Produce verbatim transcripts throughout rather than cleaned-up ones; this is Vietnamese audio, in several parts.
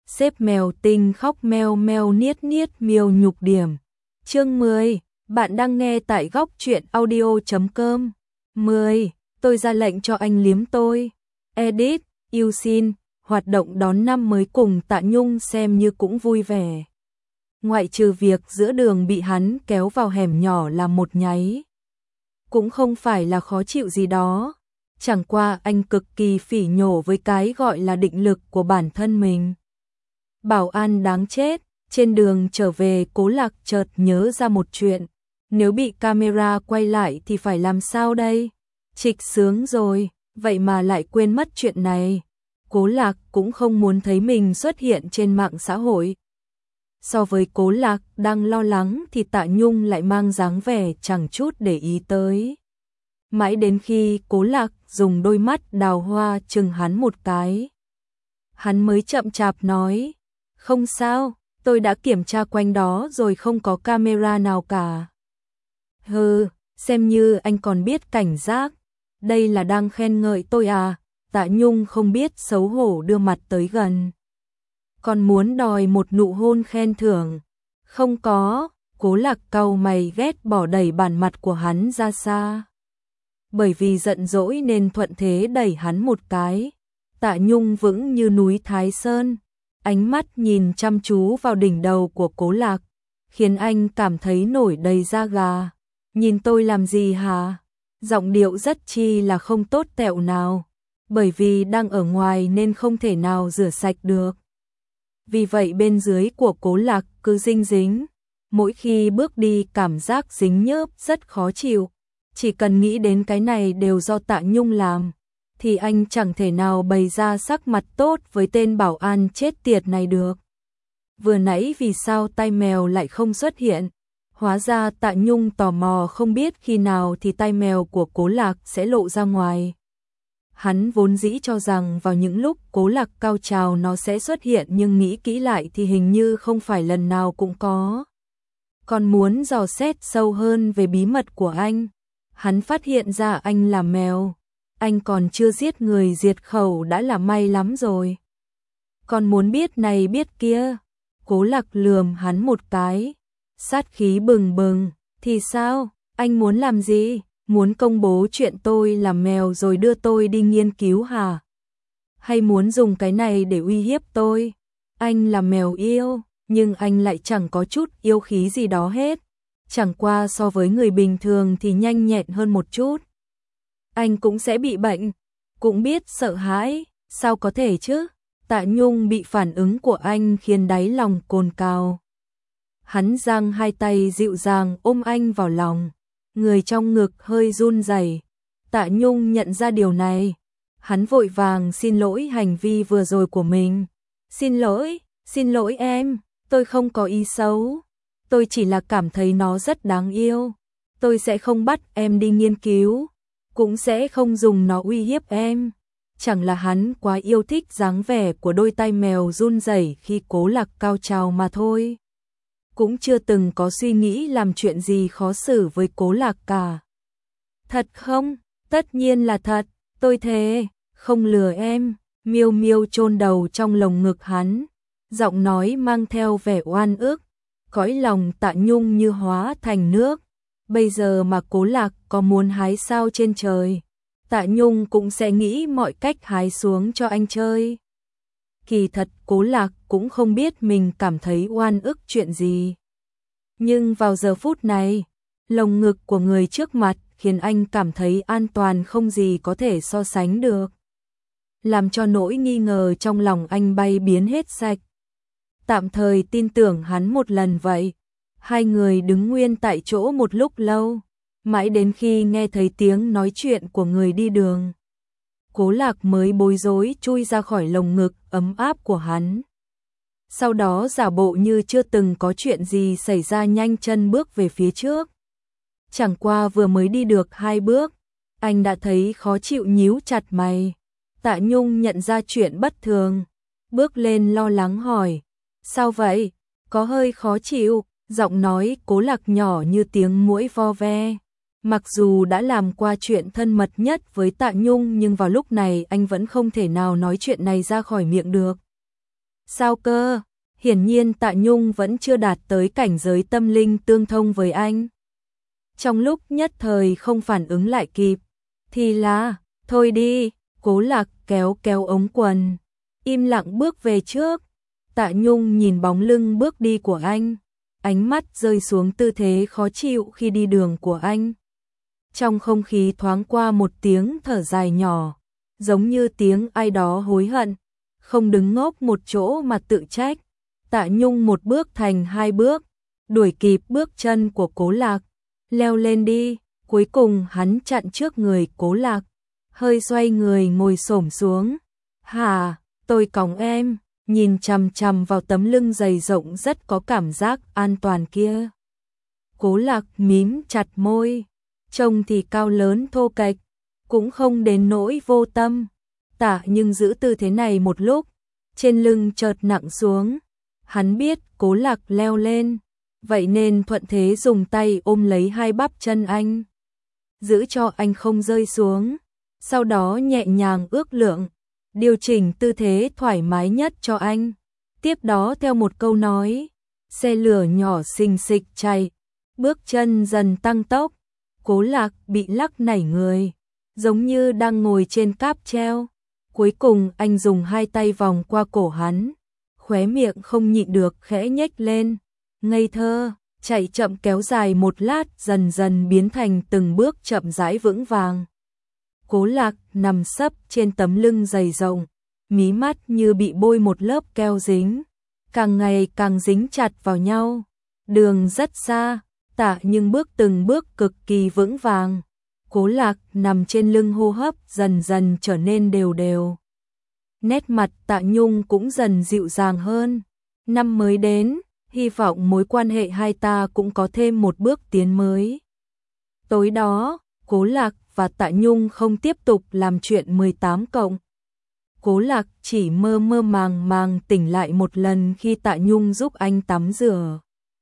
xếp mèo tinh khóc meo meo niết niết miêu nhục điểm. Chương mười, bạn đang nghe tại góc truyện audio chấm com. mười. Tôi ra lệnh cho anh liếm tôi. Edit, yêu xin, hoạt động đón năm mới cùng Tạ Nhung xem như cũng vui vẻ. Ngoại trừ việc giữa đường bị hắn kéo vào hẻm nhỏ làm một nháy. Cũng không phải là khó chịu gì đó. Chẳng qua anh cực kỳ phỉ nhổ với cái gọi là định lực của bản thân mình. Bảo an đáng chết, trên đường trở về Cố Lạc chợt nhớ ra một chuyện. Nếu bị camera quay lại thì phải làm sao đây? Trịch sướng rồi, vậy mà lại quên mất chuyện này. Cố Lạc cũng không muốn thấy mình xuất hiện trên mạng xã hội. So với Cố Lạc đang lo lắng thì Tạ Nhung lại mang dáng vẻ chẳng chút để ý tới. Mãi đến khi Cố Lạc dùng đôi mắt đào hoa chừng hắn một cái, hắn mới chậm chạp nói, không sao, tôi đã kiểm tra quanh đó rồi không có camera nào cả. Hừ, xem như anh còn biết cảnh giác, đây là đang khen ngợi tôi à? Tạ Nhung không biết xấu hổ đưa mặt tới gần. Còn muốn đòi một nụ hôn khen thưởng. Không có, Cố Lạc cau mày ghét bỏ đẩy bản mặt của hắn ra xa. Bởi vì giận dỗi nên thuận thế đẩy hắn một cái. Tạ Nhung vững như núi Thái Sơn, ánh mắt nhìn chăm chú vào đỉnh đầu của Cố Lạc, khiến anh cảm thấy nổi đầy da gà. Nhìn tôi làm gì hả? Giọng điệu rất chi là không tốt tẹo nào, bởi vì đang ở ngoài nên không thể nào rửa sạch được. Vì vậy bên dưới của Cố Lạc cứ dính dính, mỗi khi bước đi cảm giác dính nhớp rất khó chịu. Chỉ cần nghĩ đến cái này đều do Tạ Nhung làm, thì anh chẳng thể nào bày ra sắc mặt tốt với tên bảo an chết tiệt này được. Vừa nãy vì sao tai mèo lại không xuất hiện? Hóa ra Tạ Nhung tò mò không biết khi nào thì tai mèo của Cố Lạc sẽ lộ ra ngoài. Hắn vốn dĩ cho rằng vào những lúc Cố Lạc cao trào nó sẽ xuất hiện, nhưng nghĩ kỹ lại thì hình như không phải lần nào cũng có. Còn muốn dò xét sâu hơn về bí mật của anh, hắn phát hiện ra anh là mèo. Anh còn chưa giết người diệt khẩu đã là may lắm rồi. Còn muốn biết này biết kia. Cố Lạc lườm hắn một cái, sát khí bừng bừng. Thì sao? Anh muốn làm gì? Muốn công bố chuyện tôi là mèo rồi đưa tôi đi nghiên cứu hả? Hay muốn dùng cái này để uy hiếp tôi? Anh là mèo yêu, nhưng anh lại chẳng có chút yêu khí gì đó hết. Chẳng qua so với người bình thường thì nhanh nhẹn hơn một chút. Anh cũng sẽ bị bệnh, cũng biết sợ hãi, sao có thể chứ? Tạ Nhung bị phản ứng của anh khiến đáy lòng cồn cào. Hắn giang hai tay dịu dàng ôm anh vào lòng, người trong ngực hơi run rẩy. Tạ Nhung nhận ra điều này, hắn vội vàng xin lỗi hành vi vừa rồi của mình. Xin lỗi, xin lỗi em, tôi không có ý xấu. Tôi chỉ là cảm thấy nó rất đáng yêu. Tôi sẽ không bắt em đi nghiên cứu, cũng sẽ không dùng nó uy hiếp em. Chẳng là hắn quá yêu thích dáng vẻ của đôi tai mèo run rẩy khi Cố Lạc cao trào mà thôi. Cũng chưa từng có suy nghĩ làm chuyện gì khó xử với Cố Lạc cả. Thật không? Tất nhiên là thật, tôi thề, không lừa em. Miêu Miêu chôn đầu trong lồng ngực hắn, giọng nói mang theo vẻ oan ức. Cõi lòng Tạ Nhung như hóa thành nước. Bây giờ mà Cố Lạc có muốn hái sao trên trời, Tạ Nhung cũng sẽ nghĩ mọi cách hái xuống cho anh chơi. Kỳ thật Cố Lạc cũng không biết mình cảm thấy oan ức chuyện gì. Nhưng vào giờ phút này, lồng ngực của người trước mặt khiến anh cảm thấy an toàn không gì có thể so sánh được. Làm cho nỗi nghi ngờ trong lòng anh bay biến hết sạch. Tạm thời tin tưởng hắn một lần vậy. Hai người đứng nguyên tại chỗ một lúc lâu, mãi đến khi nghe thấy tiếng nói chuyện của người đi đường. Cố Lạc mới bối rối chui ra khỏi lồng ngực ấm áp của hắn. Sau đó giả bộ như chưa từng có chuyện gì xảy ra, nhanh chân bước về phía trước. Chẳng qua vừa mới đi được hai bước, anh đã thấy khó chịu nhíu chặt mày. Tạ Nhung nhận ra chuyện bất thường, bước lên lo lắng hỏi, sao vậy? Có hơi khó chịu. Giọng nói Cố Lạc nhỏ như tiếng muỗi vo ve. Mặc dù đã làm qua chuyện thân mật nhất với Tạ Nhung, nhưng vào lúc này anh vẫn không thể nào nói chuyện này ra khỏi miệng được. Sao cơ? Hiển nhiên Tạ Nhung vẫn chưa đạt tới cảnh giới tâm linh tương thông với anh. Trong lúc nhất thời không phản ứng lại kịp, thì là, thôi đi, Cố Lạc kéo kéo ống quần, im lặng bước về trước. Tạ Nhung nhìn bóng lưng bước đi của anh, ánh mắt rơi xuống tư thế khó chịu khi đi đường của anh. Trong không khí thoáng qua một tiếng thở dài nhỏ, giống như tiếng ai đó hối hận, không đứng ngốc một chỗ mà tự trách. Tạ Nhung một bước thành hai bước, đuổi kịp bước chân của Cố Lạc, leo lên đi. Cuối cùng hắn chặn trước người Cố Lạc, hơi xoay người ngồi xổm xuống. Hà, tôi cõng em, nhìn chằm chằm vào tấm lưng dày rộng rất có cảm giác an toàn kia. Cố Lạc mím chặt môi, trông thì cao lớn thô kệch, cũng không đến nỗi vô tâm. Tạ nhưng giữ tư thế này một lúc, trên lưng chợt nặng xuống. Hắn biết Cố Lạc leo lên, vậy nên thuận thế dùng tay ôm lấy hai bắp chân anh, giữ cho anh không rơi xuống. Sau đó nhẹ nhàng ước lượng, điều chỉnh tư thế thoải mái nhất cho anh. Tiếp đó theo một câu nói, xe lửa nhỏ xình xịch chạy, bước chân dần tăng tốc. Cố Lạc bị lắc nảy người, giống như đang ngồi trên cáp treo. Cuối cùng anh dùng hai tay vòng qua cổ hắn, khóe miệng không nhịn được khẽ nhếch lên. Ngây thơ, chạy chậm kéo dài một lát dần dần biến thành từng bước chậm rãi vững vàng. Cố Lạc nằm sấp trên tấm lưng dày rộng, mí mắt như bị bôi một lớp keo dính, càng ngày càng dính chặt vào nhau. Đường rất xa, Tạ nhưng bước từng bước cực kỳ vững vàng. Cố Lạc nằm trên lưng, hô hấp dần dần trở nên đều đều. Nét mặt Tạ Nhung cũng dần dịu dàng hơn. Năm mới đến, hy vọng mối quan hệ hai ta cũng có thêm một bước tiến mới. Tối đó, Cố Lạc và Tạ Nhung không tiếp tục làm chuyện mười tám cộng. Cố Lạc chỉ mơ mơ màng màng tỉnh lại một lần khi Tạ Nhung giúp anh tắm rửa.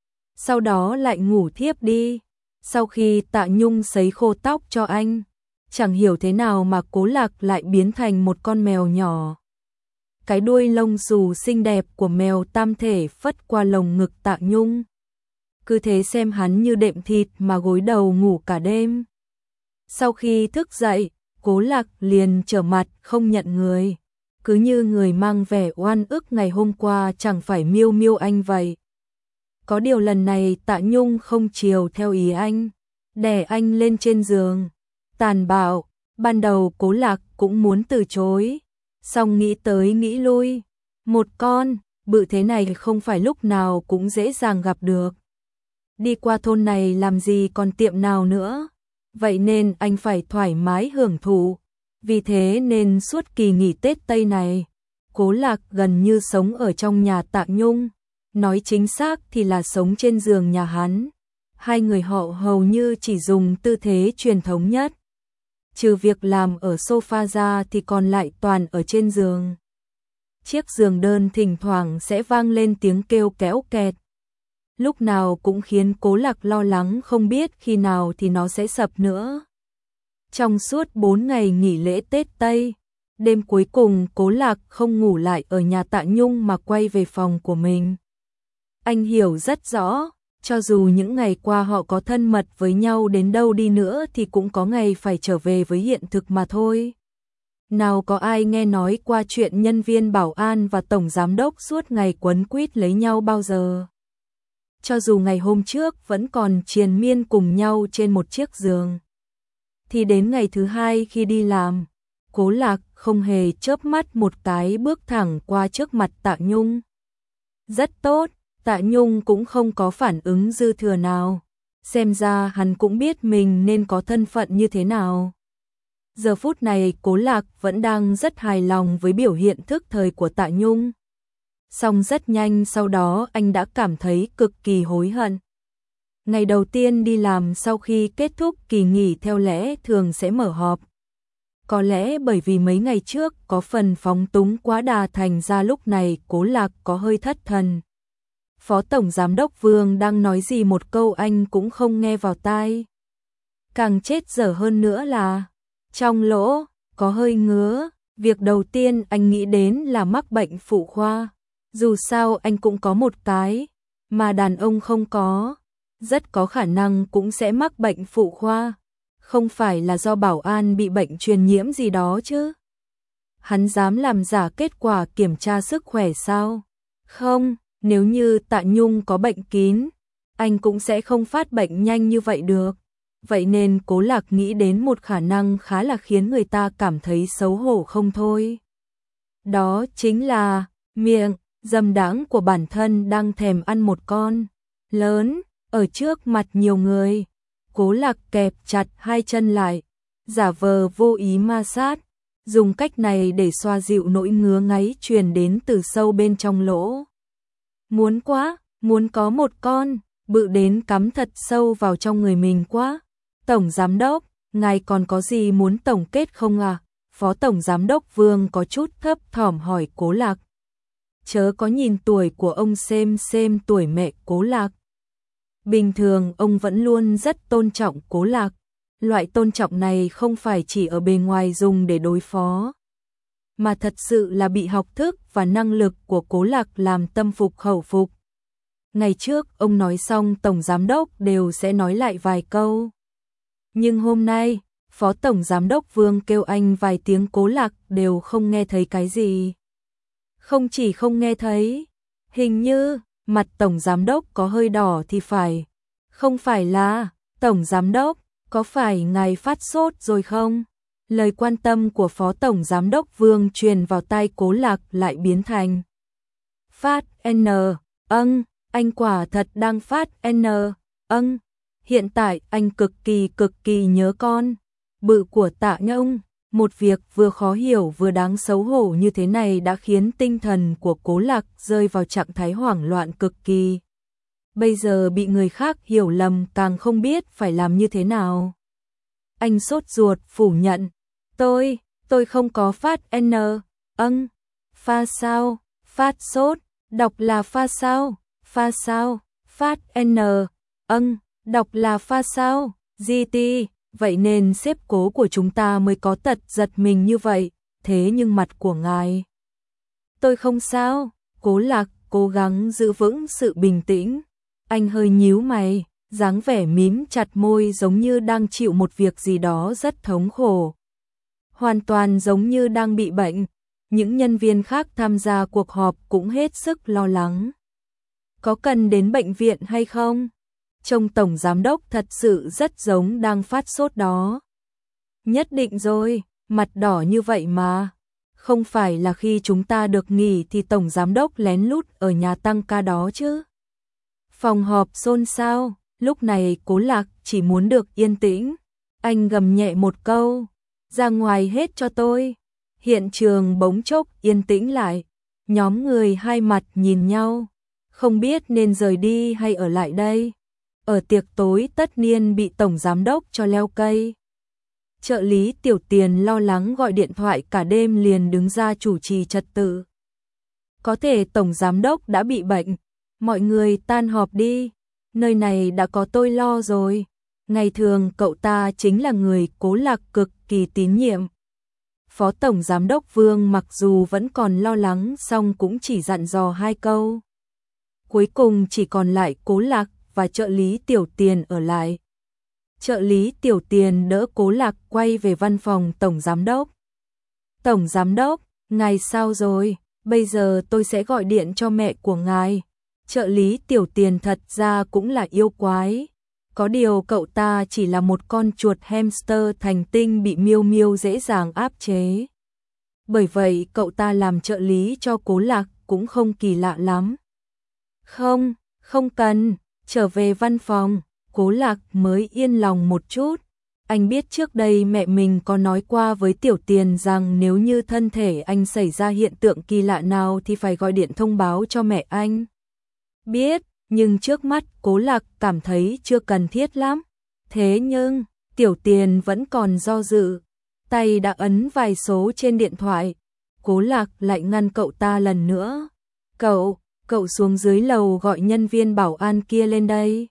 Sau đó lại ngủ thiếp đi. Sau khi Tạ Nhung sấy khô tóc cho anh, chẳng hiểu thế nào mà Cố Lạc lại biến thành một con mèo nhỏ. Cái đuôi lông xù xinh đẹp của mèo tam thể phất qua lồng ngực Tạ Nhung. Cứ thế xem hắn như đệm thịt mà gối đầu ngủ cả đêm. Sau khi thức dậy, Cố Lạc liền trở mặt không nhận người, cứ như người mang vẻ oan ức ngày hôm qua chẳng phải miêu miêu anh vậy. Có điều lần này Tạ Nhung không chiều theo ý anh, đè anh lên trên giường, tàn bạo. Ban đầu Cố Lạc cũng muốn từ chối, song nghĩ tới nghĩ lui, một con bự thế này không phải lúc nào cũng dễ dàng gặp được. Đi qua thôn này làm gì còn tiệm nào nữa, vậy nên anh phải thoải mái hưởng thụ. Vì thế nên suốt kỳ nghỉ Tết Tây này, Cố Lạc gần như sống ở trong nhà Tạ Nhung. Nói chính xác thì là sống trên giường nhà hắn. Hai người họ hầu như chỉ dùng tư thế truyền thống nhất, trừ việc làm ở sofa ra thì còn lại toàn ở trên giường. Chiếc giường đơn thỉnh thoảng sẽ vang lên tiếng kêu kéo kẹt, lúc nào cũng khiến Cố Lạc lo lắng không biết khi nào thì nó sẽ sập nữa. Trong suốt bốn ngày nghỉ lễ Tết Tây, đêm cuối cùng Cố Lạc không ngủ lại ở nhà Tạ Nhung mà quay về phòng của mình. Anh hiểu rất rõ, cho dù những ngày qua họ có thân mật với nhau đến đâu đi nữa thì cũng có ngày phải trở về với hiện thực mà thôi. Nào có ai nghe nói qua chuyện nhân viên bảo an và tổng giám đốc suốt ngày quấn quýt lấy nhau bao giờ. Cho dù ngày hôm trước vẫn còn triền miên cùng nhau trên một chiếc giường, thì đến ngày thứ hai khi đi làm, Cố Lạc không hề chớp mắt một cái bước thẳng qua trước mặt Tạ Nhung. Rất tốt, Tạ Nhung cũng không có phản ứng dư thừa nào. Xem ra hắn cũng biết mình nên có thân phận như thế nào. Giờ phút này Cố Lạc vẫn đang rất hài lòng với biểu hiện thức thời của Tạ Nhung. Song rất nhanh sau đó anh đã cảm thấy cực kỳ hối hận. Ngày đầu tiên đi làm sau khi kết thúc kỳ nghỉ theo lẽ thường sẽ mở họp. Có lẽ bởi vì mấy ngày trước có phần phóng túng quá đà thành ra lúc này Cố Lạc có hơi thất thần. Phó Tổng Giám đốc Vương đang nói gì một câu anh cũng không nghe vào tai. Càng chết dở hơn nữa là trong lỗ có hơi ngứa. Việc đầu tiên anh nghĩ đến là mắc bệnh phụ khoa. Dù sao anh cũng có một cái, mà đàn ông không có, rất có khả năng cũng sẽ mắc bệnh phụ khoa. Không phải là do Bảo An bị bệnh truyền nhiễm gì đó chứ? Hắn dám làm giả kết quả kiểm tra sức khỏe sao? Không, nếu như Tạ Nhung có bệnh kín, anh cũng sẽ không phát bệnh nhanh như vậy được. Vậy nên Cố Lạc nghĩ đến một khả năng khá là khiến người ta cảm thấy xấu hổ không thôi. Đó chính là miệng dâm đãng của bản thân đang thèm ăn một con lớn ở trước mặt nhiều người. Cố Lạc kẹp chặt hai chân lại, giả vờ vô ý ma sát, dùng cách này để xoa dịu nỗi ngứa ngáy truyền đến từ sâu bên trong lỗ. Muốn quá, muốn có một con, bự đến cắm thật sâu vào trong người mình quá. Tổng Giám Đốc, ngài còn có gì muốn tổng kết không à? Phó Tổng Giám Đốc Vương có chút thấp thỏm hỏi Cố Lạc. Chớ có nhìn tuổi của ông xem xem tuổi mẹ Cố Lạc. Bình thường ông vẫn luôn rất tôn trọng Cố Lạc. Loại tôn trọng này không phải chỉ ở bề ngoài dùng để đối phó, mà thật sự là bị học thức và năng lực của Cố Lạc làm tâm phục khẩu phục. Ngày trước ông nói xong Tổng Giám Đốc đều sẽ nói lại vài câu. Nhưng hôm nay, Phó Tổng Giám Đốc Vương kêu anh vài tiếng Cố Lạc đều không nghe thấy cái gì. Không chỉ không nghe thấy, hình như mặt Tổng Giám Đốc có hơi đỏ thì phải. Không phải là, Tổng Giám Đốc, có phải ngài phát sốt rồi không? Lời quan tâm của Phó Tổng Giám Đốc Vương truyền vào tai Cố Lạc lại biến thành phát N, âng, anh quả thật đang phát N, âng. Hiện tại anh cực kỳ cực kỳ nhớ con bự của Tạ Nhung. Một việc vừa khó hiểu vừa đáng xấu hổ như thế này đã khiến tinh thần của Cố Lạc rơi vào trạng thái hoảng loạn cực kỳ. Bây giờ bị người khác hiểu lầm càng không biết phải làm như thế nào. Anh sốt ruột phủ nhận. Tôi, tôi không có phát N, âng. Pha sao, phát sốt, đọc là pha sao, pha sao, phát N, âng, đọc là pha sao, giê tê. Vậy nên sếp Cố của chúng ta mới có tật giật mình như vậy. Thế nhưng mặt của ngài. Tôi không sao. Cố Lạc cố gắng giữ vững sự bình tĩnh. Anh hơi nhíu mày, dáng vẻ mím chặt môi giống như đang chịu một việc gì đó rất thống khổ. Hoàn toàn giống như đang bị bệnh. Những nhân viên khác tham gia cuộc họp cũng hết sức lo lắng. Có cần đến bệnh viện hay không? Trông Tổng Giám Đốc thật sự rất giống đang phát sốt đó. Nhất định rồi, mặt đỏ như vậy mà. Không phải là khi chúng ta được nghỉ thì Tổng Giám Đốc lén lút ở nhà tăng ca đó chứ. Phòng họp xôn xao, lúc này Cố Lạc chỉ muốn được yên tĩnh. Anh gầm nhẹ một câu, ra ngoài hết cho tôi. Hiện trường bỗng chốc yên tĩnh lại. Nhóm người hai mặt nhìn nhau, không biết nên rời đi hay ở lại đây. Ở tiệc tối tất niên bị Tổng Giám Đốc cho leo cây. Trợ lý Tiểu Tiền lo lắng gọi điện thoại cả đêm liền đứng ra chủ trì trật tự. Có thể Tổng Giám Đốc đã bị bệnh. Mọi người tan họp đi. Nơi này đã có tôi lo rồi. Ngày thường cậu ta chính là người Cố Lạc cực kỳ tín nhiệm. Phó Tổng Giám Đốc Vương mặc dù vẫn còn lo lắng song cũng chỉ dặn dò hai câu. Cuối cùng chỉ còn lại Cố Lạc và trợ lý Tiểu Tiền ở lại. Trợ lý Tiểu Tiền đỡ Cố Lạc quay về văn phòng Tổng Giám Đốc. Tổng Giám Đốc, ngài sao rồi? Bây giờ tôi sẽ gọi điện cho mẹ của ngài. Trợ lý Tiểu Tiền thật ra cũng là yêu quái. Có điều cậu ta chỉ là một con chuột hamster thành tinh bị Miêu Miêu dễ dàng áp chế. Bởi vậy cậu ta làm trợ lý cho Cố Lạc cũng không kỳ lạ lắm. Không, không cần. Trở về văn phòng, Cố Lạc mới yên lòng một chút. Anh biết trước đây mẹ mình có nói qua với Tiểu Tiền rằng nếu như thân thể anh xảy ra hiện tượng kỳ lạ nào thì phải gọi điện thông báo cho mẹ anh. Biết, nhưng trước mắt Cố Lạc cảm thấy chưa cần thiết lắm. Thế nhưng, Tiểu Tiền vẫn còn do dự. Tay đã ấn vài số trên điện thoại. Cố Lạc lại ngăn cậu ta lần nữa. Cậu, cậu xuống dưới lầu gọi nhân viên bảo an kia lên đây.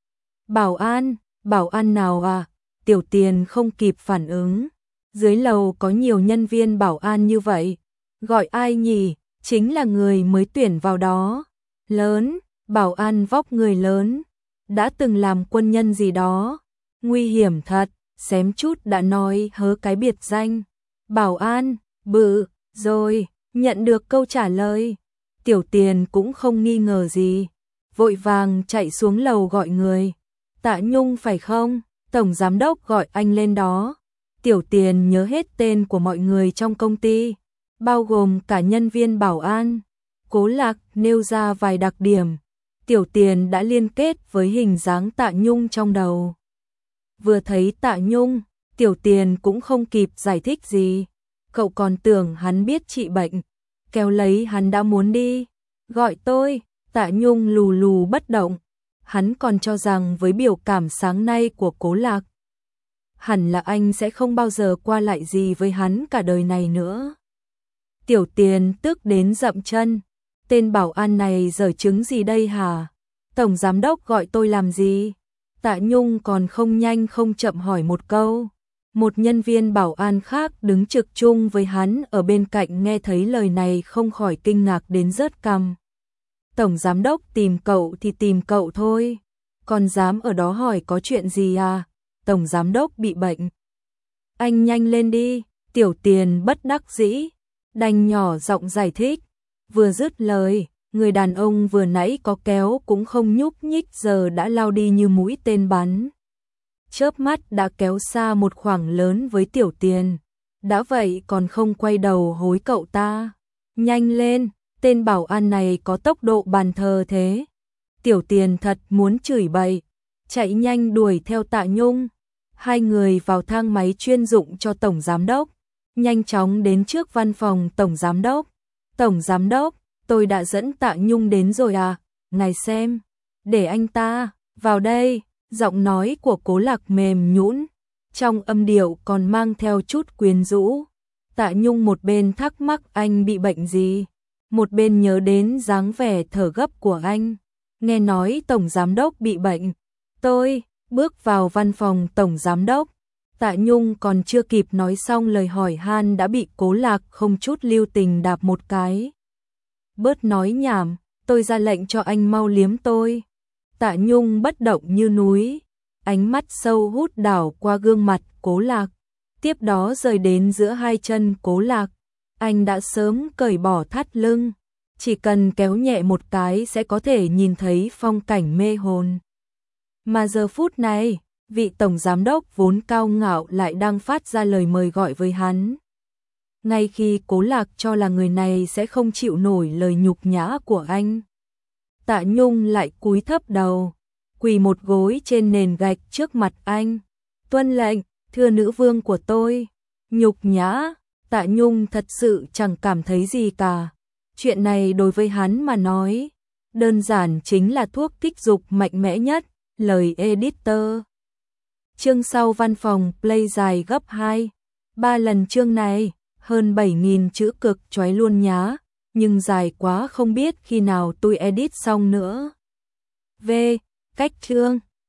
Bảo an, bảo an nào à? Tiểu Tiền không kịp phản ứng. Dưới lầu có nhiều nhân viên bảo an như vậy. Gọi ai nhỉ? chính là người mới tuyển vào đó. Lớn, bảo an vóc người lớn, đã từng làm quân nhân gì đó. Nguy hiểm thật, xém chút đã nói hớ cái biệt danh. Bảo an, bự, rồi, nhận được câu trả lời. Tiểu Tiền cũng không nghi ngờ gì, vội vàng chạy xuống lầu gọi người. Tạ Nhung phải không? Tổng giám đốc gọi anh lên đó. Tiểu Tiền nhớ hết tên của mọi người trong công ty, bao gồm cả nhân viên bảo an. Cố Lạc nêu ra vài đặc điểm, Tiểu Tiền đã liên kết với hình dáng Tạ Nhung trong đầu. Vừa thấy Tạ Nhung, Tiểu Tiền cũng không kịp giải thích gì. Cậu còn tưởng hắn biết trị bệnh, kéo lấy hắn đã muốn đi. Gọi tôi. Tạ Nhung lù lù bất động. Hắn còn cho rằng với biểu cảm sáng nay của Cố Lạc, hẳn là anh sẽ không bao giờ qua lại gì với hắn cả đời này nữa. Tiểu Tiền tức đến dậm chân. Tên bảo an này giở trứng gì đây hả? Tổng giám đốc gọi tôi làm gì? Tạ Nhung còn không nhanh không chậm hỏi một câu. Một nhân viên bảo an khác đứng trực chung với hắn ở bên cạnh nghe thấy lời này không khỏi kinh ngạc đến rớt cằm. Tổng giám đốc tìm cậu thì tìm cậu thôi, còn dám ở đó hỏi có chuyện gì à? Tổng giám đốc bị bệnh. Anh nhanh lên đi. Tiểu Tiền bất đắc dĩ, đành nhỏ giọng giải thích. Vừa dứt lời, người đàn ông vừa nãy có kéo cũng không nhúc nhích giờ đã lao đi như mũi tên bắn. Chớp mắt đã kéo xa một khoảng lớn với Tiểu Tiền. Đã vậy còn không quay đầu hối cậu ta. Nhanh lên, tên bảo an này có tốc độ bàn thờ thế. Tiểu Tiền thật muốn chửi bậy, chạy nhanh đuổi theo Tạ Nhung. Hai người vào thang máy chuyên dụng cho Tổng Giám Đốc, nhanh chóng đến trước văn phòng Tổng Giám Đốc. Tổng Giám Đốc, tôi đã dẫn Tạ Nhung đến rồi à? Ngài xem, để anh ta vào đây. Giọng nói của Cố Lạc mềm nhũn, trong âm điệu còn mang theo chút quyến rũ. Tạ Nhung một bên thắc mắc anh bị bệnh gì, một bên nhớ đến dáng vẻ thở gấp của anh. Nghe nói Tổng Giám Đốc bị bệnh. Tôi bước vào văn phòng Tổng Giám Đốc. Tạ Nhung còn chưa kịp nói xong lời hỏi han đã bị Cố Lạc không chút lưu tình đạp một cái. Bớt nói nhảm, tôi ra lệnh cho anh mau liếm tôi. Tạ Nhung bất động như núi, ánh mắt sâu hút đảo qua gương mặt Cố Lạc, tiếp đó rời đến giữa hai chân Cố Lạc. Anh đã sớm cởi bỏ thắt lưng, chỉ cần kéo nhẹ một cái sẽ có thể nhìn thấy phong cảnh mê hồn. Mà giờ phút này, vị tổng giám đốc vốn cao ngạo lại đang phát ra lời mời gọi với hắn. Ngay khi Cố Lạc cho là người này sẽ không chịu nổi lời nhục nhã của anh, Tạ Nhung lại cúi thấp đầu, quỳ một gối trên nền gạch trước mặt anh. Tuân lệnh, thưa nữ vương của tôi. Nhục nhã, Tạ Nhung thật sự chẳng cảm thấy gì cả. Chuyện này đối với hắn mà nói, đơn giản chính là thuốc kích dục mạnh mẽ nhất, lời editor. Chương sau văn phòng play dài gấp hai, ba lần chương này, hơn bảy nghìn chữ cực chói luôn nhá, nhưng dài quá không biết khi nào tôi edit xong nữa. V. Cách chương